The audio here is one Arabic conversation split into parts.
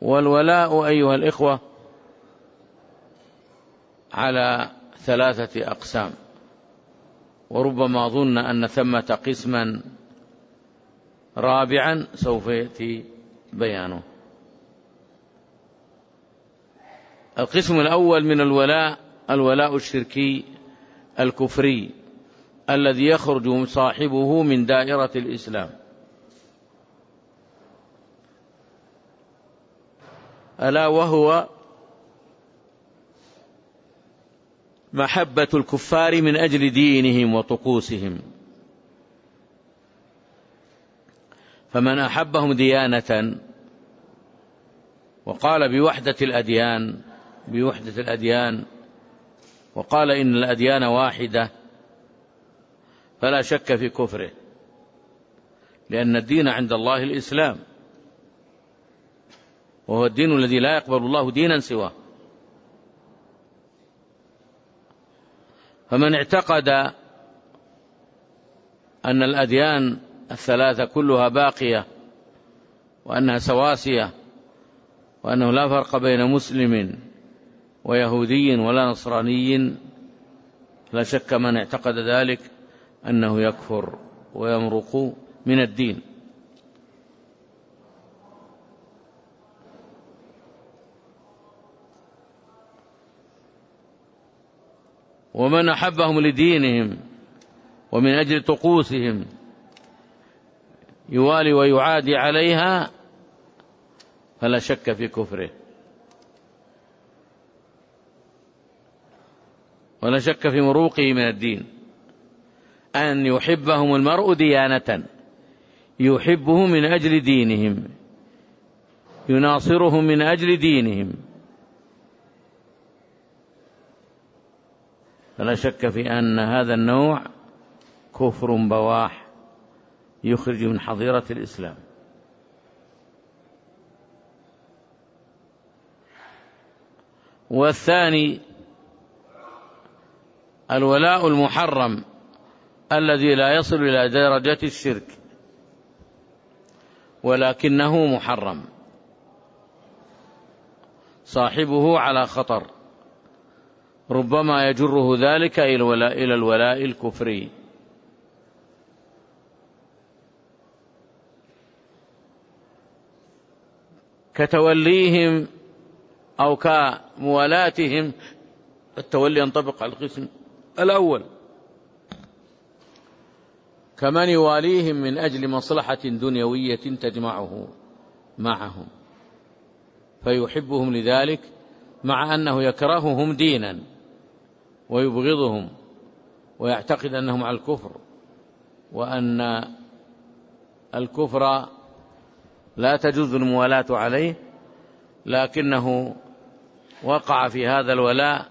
والولاء أيها الإخوة على 3 أقسام، وربما ظن أن ثمة قسما رابعا سوف يأتي بيانه. القسم الأول من الولاء الشركي الكفري الذي يخرج صاحبه من دائرة الإسلام، ألا وهو محبة الكفار من أجل دينهم وطقوسهم. فمن أحبهم ديانة وقال بوحدة الأديان وقال إن الأديان واحدة فلا شك في كفره، لأن الدين عند الله الإسلام، وهو الدين الذي لا يقبل الله دينا سواه. فمن اعتقد أن الأديان الثلاثة كلها باقية وأنها سواسية وأنه لا فرق بين مسلم ويهودي ولا نصراني، لا شك من اعتقد ذلك أنه يكفر ويمرق من الدين. ومن أحبهم لدينهم ومن أجل طقوسهم يوالي ويعادي عليها فلا شك في كفره، ولا شك في مروقه من الدين. أن يحبهم المرء ديانة، يحبهم من أجل دينهم، يناصرهم من أجل دينهم، فلا شك في أن هذا النوع كفر بواح يخرج من حظيرة الإسلام. والثاني الولاء المحرم الذي لا يصل إلى درجة الشرك ولكنه محرم، صاحبه على خطر، ربما يجره ذلك إلى الولاء الكفري. كتوليهم أو كموالاتهم. التولي ينطبق على القسم الأول، كمن يواليهم من أجل مصلحة دنيوية تجمعه معهم فيحبهم لذلك، مع أنه يكرههم دينا ويبغضهم ويعتقد أنهم على الكفر، وأن الكفر لا تجوز الموالاة عليه، لكنه وقع في هذا الولاء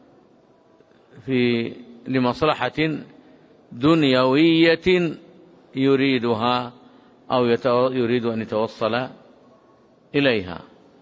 لمصلحة دنيوية يريدها أو يريد أن يتوصل إليها.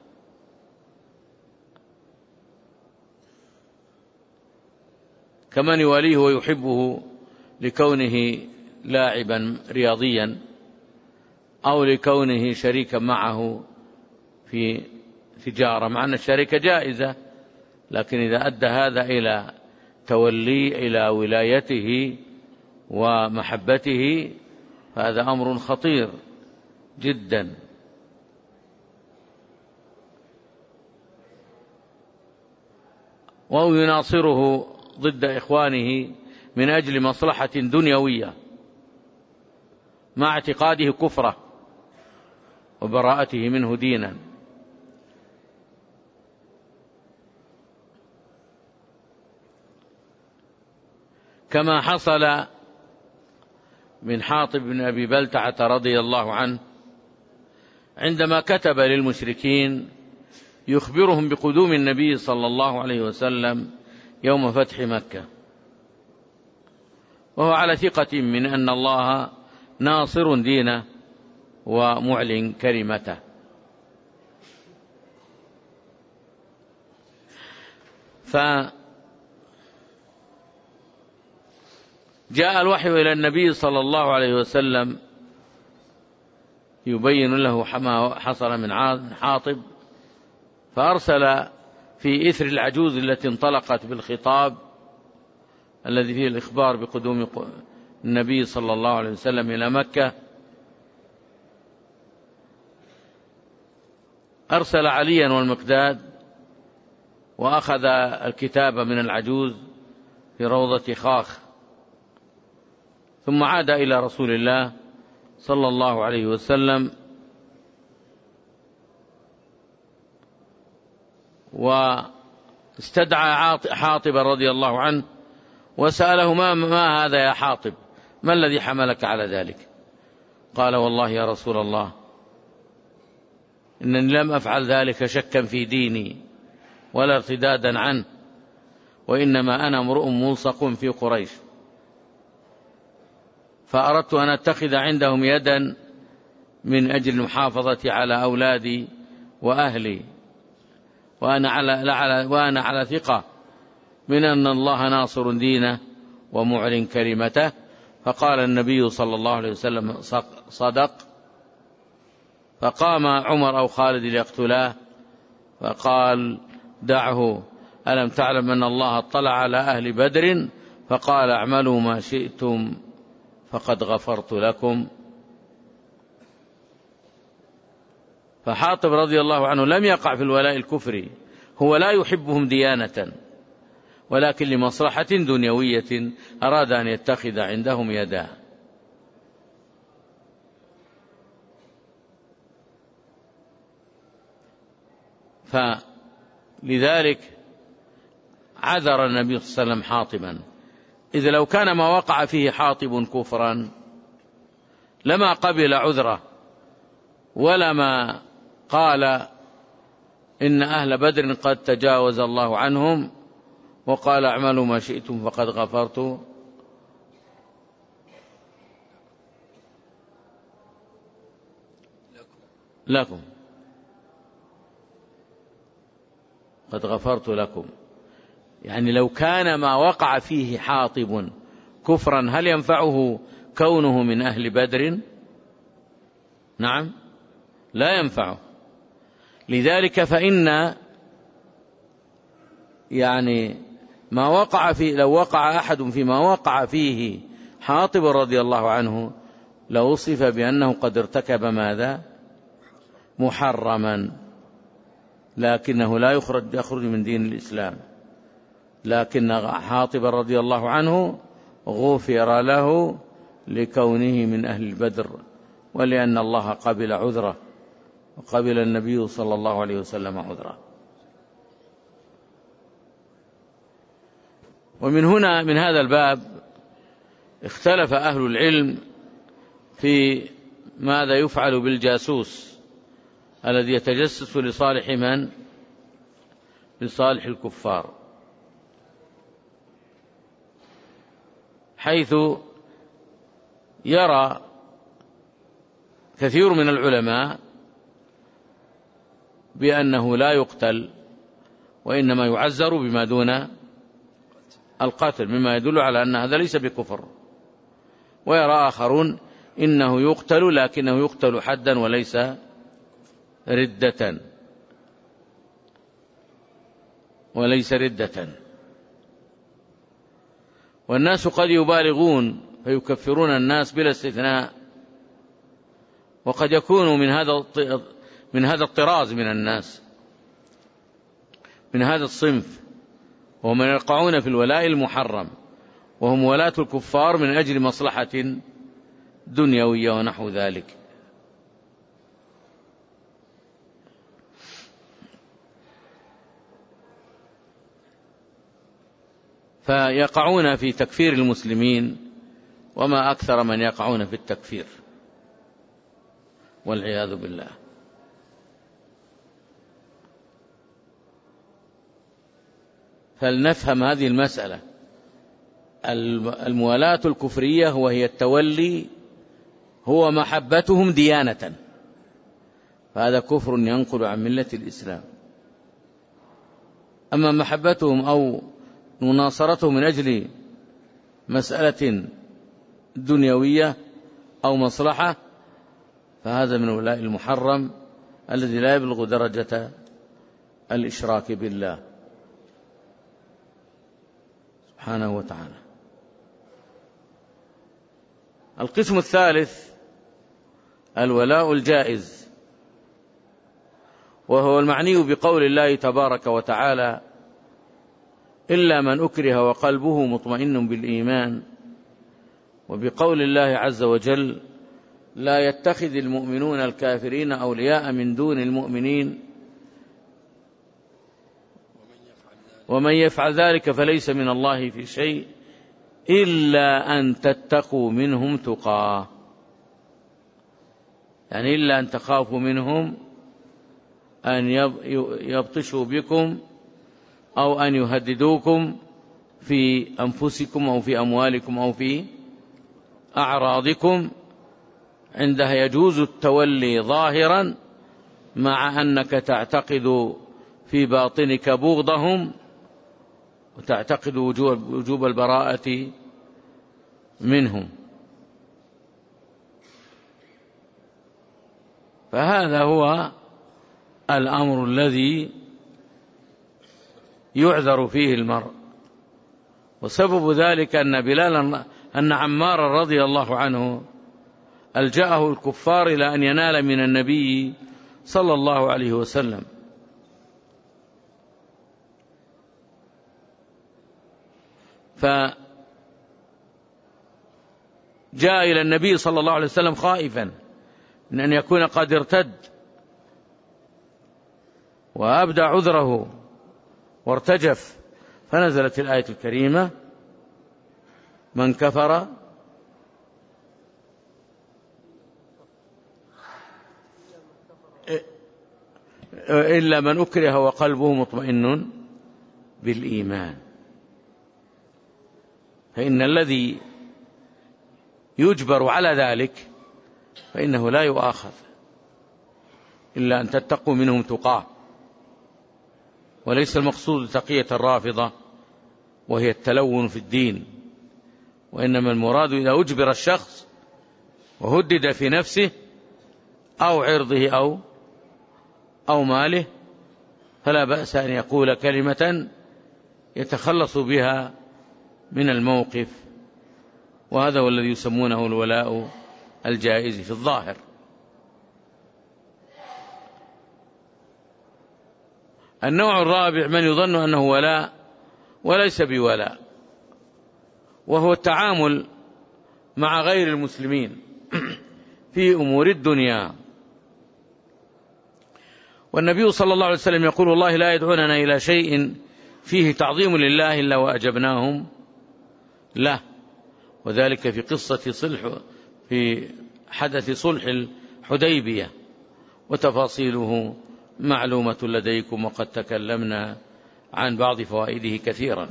كمن يواليه ويحبه لكونه لاعبا رياضيا أو لكونه شريكا معه في تجارة، مع أن الشركة جائزة، لكن إذا أدى هذا إلى ولايته ومحبته فهذا أمر خطير جدا. وهو يناصره ضد إخوانه من أجل مصلحة دنيوية مع اعتقاده كفره وبراءته منه دينا. كما حصل من حاطب بن أبي بلتعة رضي الله عنه عندما كتب للمشركين يخبرهم بقدوم النبي صلى الله عليه وسلم يوم فتح مكة، وهو على ثقة من أن الله ناصر دينه ومعلن كلمته. فجاء الوحي إلى النبي صلى الله عليه وسلم يبين له ما حصل من حاطب فأرسل في إثر العجوز التي انطلقت بالخطاب الذي فيه الإخبار بقدوم النبي صلى الله عليه وسلم إلى مكة، أرسل عليا والمقداد وأخذ الكتاب من العجوز في روضة خاخ، ثم عاد إلى رسول الله صلى الله عليه وسلم واستدعى حاطب رضي الله عنه وسأله: ما هذا يا حاطب؟ ما الذي حملك على ذلك؟ قال: والله يا رسول الله إنني لم أفعل ذلك شكا في ديني ولا ارتدادا عنه، وإنما أنا امرؤ ملصق في قريش، فأردت أن أتخذ عندهم يدا من أجل المحافظة على أولادي وأهلي، وأنا على ثقة من أن الله ناصر دينه ومعلن كلمته. فقال النبي صلى الله عليه وسلم: صدق. فقام عمر أو خالد ليقتلاه، فقال: دعه، ألم تعلم أن الله اطلع على أهل بدر فقال: اعملوا ما شئتم فقد غفرت لكم. فحاطب رضي الله عنه لم يقع في الولاء الكفري، هو لا يحبهم ديانة، ولكن لمصلحة دنيوية أراد أن يتخذ عندهم يدا. فلذلك عذر النبي صلى الله عليه وسلم حاطبا، إذ لو كان ما وقع فيه حاطب كفرا لما قبل عذره، ولما قال إن أهل بدر قد تجاوز الله عنهم وقال: اعملوا ما شئتم فقد غفرت لكم، قد غفرت لكم. يعني لو كان ما وقع فيه حاطب كفرا هل ينفعه كونه من أهل بدر؟ نعم، لا ينفعه. لذلك فإن يعني ما وقع فيه، لو وقع أحد فيما وقع فيه حاطب رضي الله عنه لوصف بأنه قد ارتكب ماذا؟ محرما، لكنه لا يخرج من دين الإسلام. لكن حاطب رضي الله عنه غفر له لكونه من أهل البدر، ولأن الله قبل عذره وقبل النبي صلى الله عليه وسلم عذره. ومن هنا من هذا الباب اختلف أهل العلم في ماذا يفعل بالجاسوس الذي يتجسس لصالح من؟ لصالح الكفار، حيث يرى كثير من العلماء بأنه لا يقتل وإنما يعزر بما دون القتل، مما يدل على أن هذا ليس بكفر. ويرى آخرون إنه يقتل لكنه يقتل حدا وليس ردة، والناس قد يبالغون فيكفرون الناس بلا استثناء، وقد يكونوا من هذا الطراز من الناس، من هذا الصنف، وهم يقعون في الولاء المحرم، وهم ولاة الكفار من أجل مصلحة دنيوية ونحو ذلك. فيقعون في تكفير المسلمين، وما أكثر من يقعون في التكفير والعياذ بالله. فلنفهم هذه المسألة. الموالاة الكفرية وهي التولي، هو محبتهم ديانة، فهذا كفر ينقل عن ملة الإسلام. أما محبتهم أو مناصرتهم من أجل مسألة دنيوية أو مصلحة فهذا من الولاء المحرم الذي لا يبلغ درجة الإشراك بالله سبحانه وتعالى. القسم الثالث الولاء الجائز، وهو المعني بقول الله تبارك وتعالى: إلا من أكره وقلبه مطمئن بالإيمان، وبقول الله عز وجل: لا يتخذ المؤمنون الكافرين أولياء من دون المؤمنين ومن يفعل ذلك فليس من الله في شيء إلا أن تتقوا منهم تقاه، يعني إلا أن تخافوا منهم أن يبطشوا بكم أو أن يهددوكم في أنفسكم أو في أموالكم أو في أعراضكم. عندها يجوز التولي ظاهرا مع أنك تعتقد في باطنك بغضهم وتعتقد وجوب البراءة منهم. فهذا هو الأمر الذي يعذر فيه المرء، وسبب ذلك أن عمار رضي الله عنه ألجأه الكفار إلى أن ينال من النبي صلى الله عليه وسلم، فجاء إلى النبي صلى الله عليه وسلم خائفا من أن يكون قد ارتد، وأبدى عذره وارتجف، فنزلت الآية الكريمة: من كفر إلا من أكره وقلبه مطمئن بالإيمان. فإن الذي يجبر على ذلك فإنه لا يؤاخذ إلا أن تتقوا منهم تقاه، وليس المقصود تقية الرافضة وهي التلون في الدين، وإنما المراد إذا أجبر الشخص وهدد في نفسه أو عرضه أو ماله فلا بأس أن يقول كلمة يتخلص بها من الموقف، وهذا هو الذي يسمونه الولاء الجائز في الظاهر. النوع الرابع من يظن أنه ولاء وليس بولاء، وهو التعامل مع غير المسلمين في أمور الدنيا. والنبي صلى الله عليه وسلم يقول: الله لا يدعوننا إلى شيء فيه تعظيم لله إلا وأجبناهم له، وذلك في حدث صلح الحديبية، وتفاصيله معلومة لديكم وقد تكلمنا عن بعض فوائده كثيرا.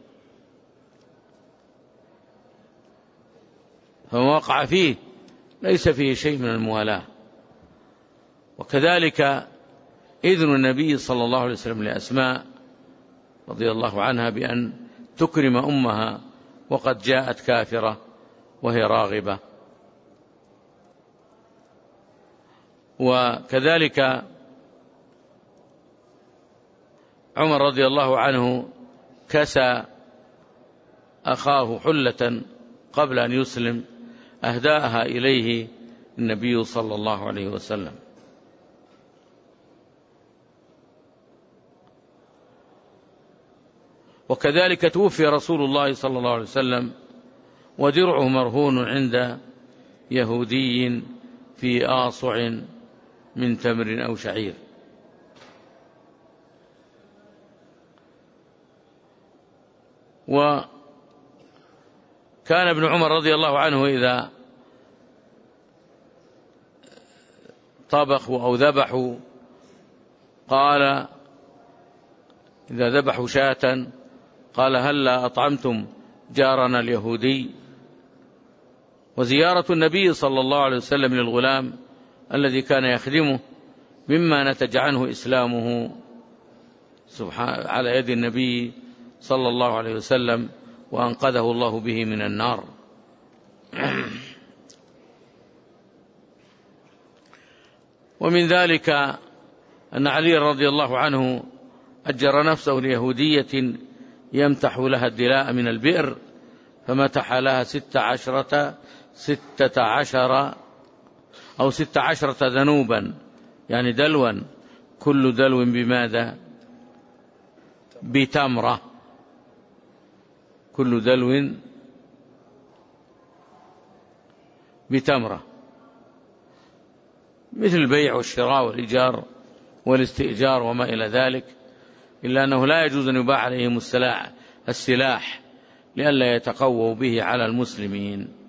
فما وقع فيه ليس فيه شيء من الموالاة. وكذلك إذن النبي صلى الله عليه وسلم لأسماء رضي الله عنها بأن تكرم أمها وقد جاءت كافرة وهي راغبة. وكذلك عمر رضي الله عنه كسى أخاه حلة قبل أن يسلم أهداها إليه النبي صلى الله عليه وسلم. وكذلك توفي رسول الله صلى الله عليه وسلم ودرعه مرهون عند يهودي في آصع من تمر أو شعير. وكان ابن عمر رضي الله عنه إذا طبخوا أو ذبحوا قال إذا ذبحوا شاة قال: هلا أطعمتم جارنا اليهودي. وزيارة النبي صلى الله عليه وسلم للغلام الذي كان يخدمه مما نتج عنه إسلامه على يد النبي صلى الله عليه وسلم، وأنقذه الله به من النار. ومن ذلك أن علي رضي الله عنه أجر نفسه ليهودية يمتح لها الدلاء من البئر، فمتح لها 16 ذنوبا، يعني دلوا، كل دلو بماذا؟ بتمرة، كل دلو بتمرة، مثل البيع والشراء والإيجار والاستئجار وما إلى ذلك، إلا أنه لا يجوز أن يباع عليهم السلاح لئلا يتقووا به على المسلمين.